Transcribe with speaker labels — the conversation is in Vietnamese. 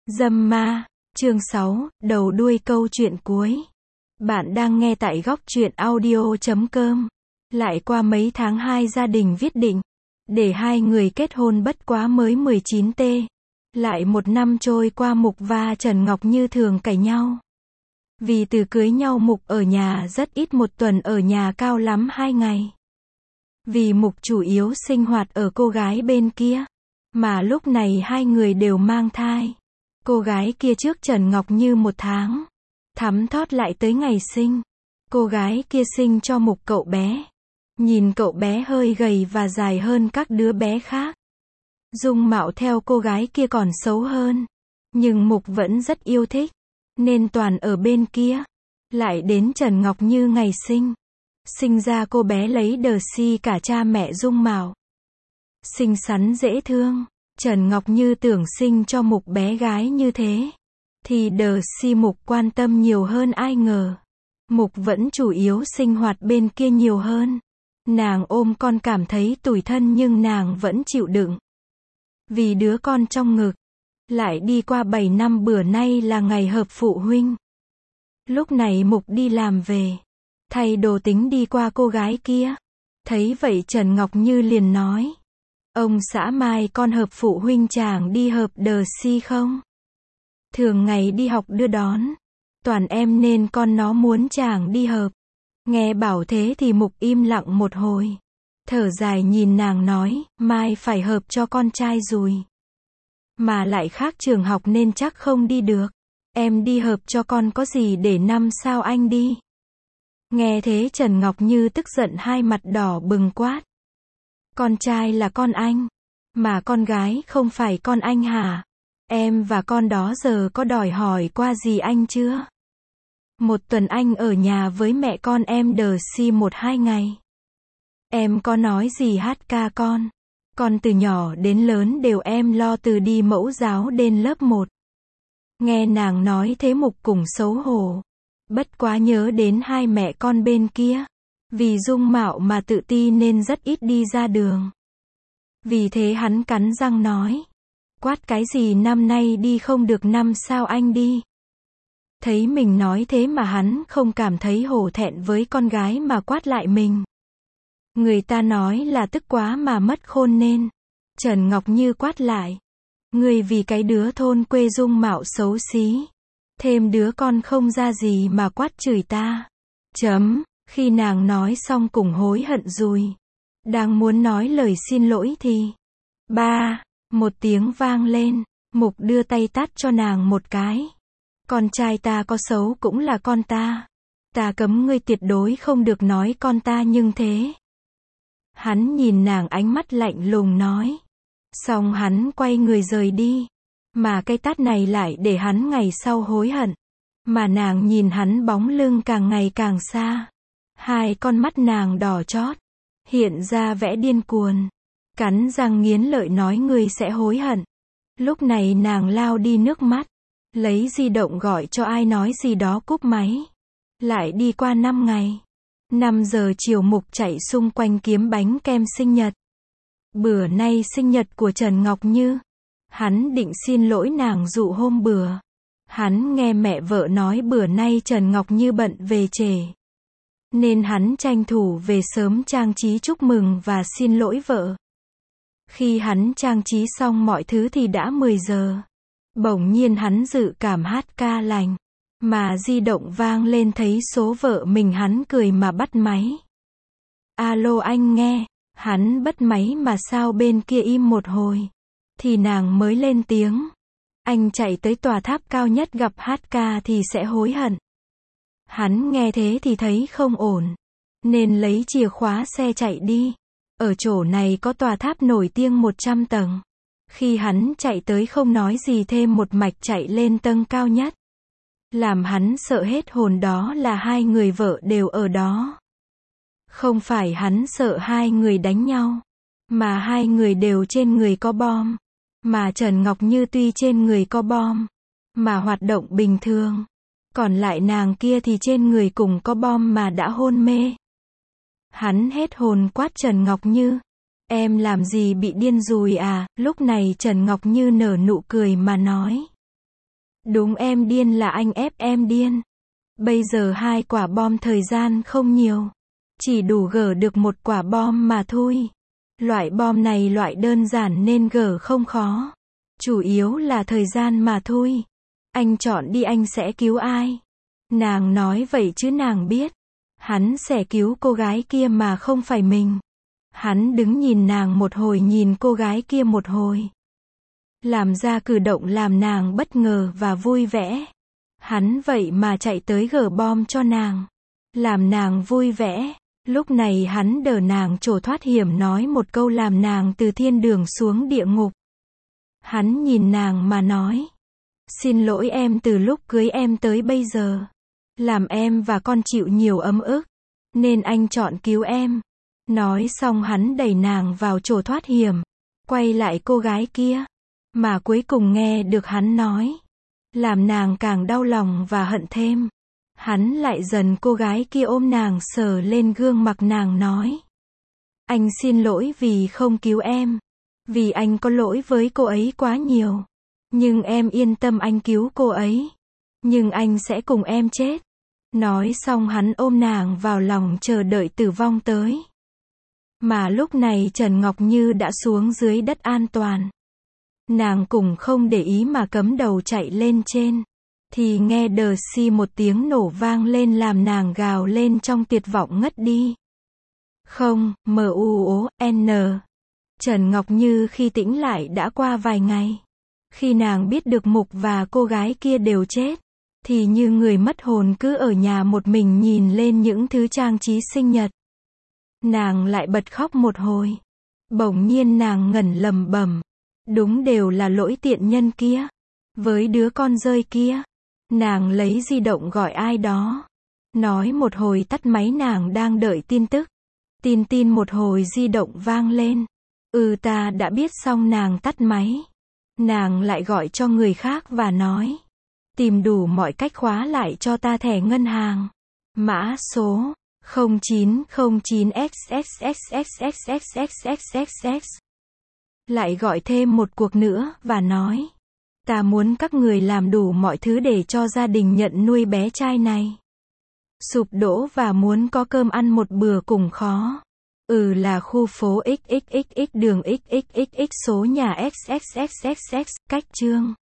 Speaker 1: Dâm ma, chương 6, đầu đuôi câu chuyện cuối. Bạn đang nghe tại góc truyện audio.com. Lại qua mấy tháng hai gia đình viết định, để hai người kết hôn bất quá mới 19T. Lại một năm trôi qua Mục và Trần Ngọc Như thường cãi nhau. Vì từ cưới nhau Mục ở nhà rất ít, một tuần ở nhà cao lắm 2 ngày. Vì Mục chủ yếu sinh hoạt ở cô gái bên kia. Mà lúc này hai người đều mang thai. Cô gái kia trước Trần Ngọc Như 1 tháng. Thắm thót lại tới ngày sinh. Cô gái kia sinh cho Mục cậu bé. Nhìn cậu bé hơi gầy và dài hơn các đứa bé khác. Dung mạo theo cô gái kia còn xấu hơn. Nhưng Mục vẫn rất yêu thích. Nên toàn ở bên kia. Lại đến Trần Ngọc Như ngày sinh. Sinh ra cô bé lấy đờ si cả cha mẹ Dung mạo. Xinh xắn dễ thương. Trần Ngọc Như tưởng sinh cho Mục bé gái như thế. Thì đờ si Mục quan tâm nhiều hơn, ai ngờ. Mục vẫn chủ yếu sinh hoạt bên kia nhiều hơn. Nàng ôm con cảm thấy tủi thân nhưng nàng vẫn chịu đựng. Vì đứa con trong ngực. Lại đi qua 7 năm, bữa nay là ngày họp phụ huynh. Lúc này Mục đi làm về. Thay đồ tính đi qua cô gái kia. Thấy vậy Trần Ngọc Như liền nói. Ông xã mai con họp phụ huynh chàng đi họp đờ si không? Thường ngày đi học đưa đón. Toàn em nên con nó muốn chàng đi họp. Nghe bảo thế thì Mục im lặng một hồi. Thở dài nhìn nàng nói, mai phải họp cho con trai rồi. Mà lại khác trường học nên chắc không đi được. Em đi họp cho con có gì để năm sao anh đi. Nghe thế Trần Ngọc Như tức giận, hai mặt đỏ bừng quát. Con trai là con anh. Mà con gái không phải con anh hả? Em và con đó giờ có đòi hỏi qua gì anh chưa? Một tuần anh ở nhà với mẹ con em đờ si 1-2 ngày. Em có nói gì hát ca con? Con từ nhỏ đến lớn đều em lo, từ đi mẫu giáo đến lớp 1. Nghe nàng nói thế Mục cùng xấu hổ. Bất quá nhớ đến hai mẹ con bên kia. Vì dung mạo mà tự ti nên rất ít đi ra đường. Vì thế hắn cắn răng nói. Quát cái gì năm nay đi không được năm sao anh đi. Thấy mình nói thế mà hắn không cảm thấy hổ thẹn với con gái mà quát lại mình. Người ta nói là tức quá mà mất khôn nên. Trần Ngọc Như quát lại. Người vì cái đứa thôn quê dung mạo xấu xí. Thêm đứa con không ra gì mà quát chửi ta. Khi nàng nói xong cùng hối hận rồi. Đang muốn nói lời xin lỗi thì. Một tiếng vang lên. Mục đưa tay tát cho nàng một cái. Con trai ta có xấu cũng là con ta. Ta cấm ngươi tuyệt đối không được nói con ta nhưng thế. Hắn nhìn nàng ánh mắt lạnh lùng nói. Xong hắn quay người rời đi. Mà cái tát này lại để hắn ngày sau hối hận. Mà nàng nhìn hắn bóng lưng càng ngày càng xa. Hai con mắt nàng đỏ chót. Hiện ra vẻ điên cuồng. Cắn răng nghiến lợi nói ngươi sẽ hối hận. Lúc này nàng lao đi nước mắt. Lấy di động gọi cho ai nói gì đó cúp máy. Lại đi qua 5 ngày. 5 giờ chiều Mục chạy xung quanh kiếm bánh kem sinh nhật. Bữa nay sinh nhật của Trần Ngọc Như. Hắn định xin lỗi nàng dụ hôm bữa. Hắn nghe mẹ vợ nói bữa nay Trần Ngọc Như bận về trễ. Nên hắn tranh thủ về sớm trang trí chúc mừng và xin lỗi vợ. Khi hắn trang trí xong mọi thứ thì đã 10 giờ. Bỗng nhiên hắn dự cảm hát ca lành. Mà di động vang lên thấy số vợ mình, hắn cười mà bắt máy. Alo anh nghe. Hắn bắt máy mà sao bên kia im một hồi. Thì nàng mới lên tiếng. Anh chạy tới tòa tháp cao nhất gặp hát ca thì sẽ hối hận. Hắn nghe thế thì thấy không ổn. Nên lấy chìa khóa xe chạy đi. Ở chỗ này có tòa tháp nổi tiếng 100 tầng. Khi hắn chạy tới không nói gì thêm một mạch chạy lên tầng cao nhất. Làm hắn sợ hết hồn đó là hai người vợ đều ở đó. Không phải hắn sợ hai người đánh nhau. Mà hai người đều trên người có bom. Mà Trần Ngọc Như tuy trên người có bom. Mà hoạt động bình thường. Còn lại nàng kia thì trên người cùng có bom mà đã hôn mê. Hắn hết hồn quát Trần Ngọc Như. Em làm gì bị điên rồi à? Lúc này Trần Ngọc Như nở nụ cười mà nói. Đúng, em điên là anh ép em điên. Bây giờ 2 quả bom thời gian không nhiều. Chỉ đủ gỡ được 1 quả bom mà thôi. Loại bom này loại đơn giản nên gỡ không khó. Chủ yếu là thời gian mà thôi. Anh chọn đi, anh sẽ cứu ai? Nàng nói vậy chứ nàng biết. Hắn sẽ cứu cô gái kia mà không phải mình. Hắn đứng nhìn nàng một hồi, nhìn cô gái kia một hồi. Làm ra cử động làm nàng bất ngờ và vui vẻ. Hắn vậy mà chạy tới gỡ bom cho nàng. Làm nàng vui vẻ. Lúc này hắn đỡ nàng trổ thoát hiểm, nói một câu làm nàng từ thiên đường xuống địa ngục. Hắn nhìn nàng mà nói. Xin lỗi em, từ lúc cưới em tới bây giờ. Làm em và con chịu nhiều ấm ức. Nên anh chọn cứu em. Nói xong hắn đẩy nàng vào chỗ thoát hiểm. Quay lại cô gái kia. Mà cuối cùng nghe được hắn nói. Làm nàng càng đau lòng và hận thêm. Hắn lại dần cô gái kia ôm nàng sờ lên gương mặt nàng nói. Anh xin lỗi vì không cứu em. Vì anh có lỗi với cô ấy quá nhiều. Nhưng em yên tâm, anh cứu cô ấy. Nhưng anh sẽ cùng em chết. Nói xong hắn ôm nàng vào lòng chờ đợi tử vong tới. Mà lúc này Trần Ngọc Như đã xuống dưới đất an toàn. Nàng cũng không để ý mà cắm đầu chạy lên trên. Thì nghe đờ xi một tiếng nổ vang lên làm nàng gào lên trong tuyệt vọng ngất đi. Không, M-U-O-N. Trần Ngọc Như khi tỉnh lại đã qua vài ngày. Khi nàng biết được Mục và cô gái kia đều chết, thì như người mất hồn cứ ở nhà một mình nhìn lên những thứ trang trí sinh nhật. Nàng lại bật khóc một hồi. Bỗng nhiên nàng ngẩn lẩm bẩm. Đúng, đều là lỗi tiện nhân kia. Với đứa con rơi kia. Nàng lấy di động gọi ai đó. Nói một hồi tắt máy, nàng đang đợi tin tức. Tin một hồi di động vang lên. Ta đã biết, xong nàng tắt máy. Nàng lại gọi cho người khác và nói. Tìm đủ mọi cách khóa lại cho ta thẻ ngân hàng. Mã số 0909XXXXXXXXXX. Lại gọi thêm một cuộc nữa và nói. Ta muốn các người làm đủ mọi thứ để cho gia đình nhận nuôi bé trai này. Sụp đổ và muốn có cơm ăn một bữa cũng khó. Là khu phố XXXX, đường XXXX, số nhà XXXXX, cách Trương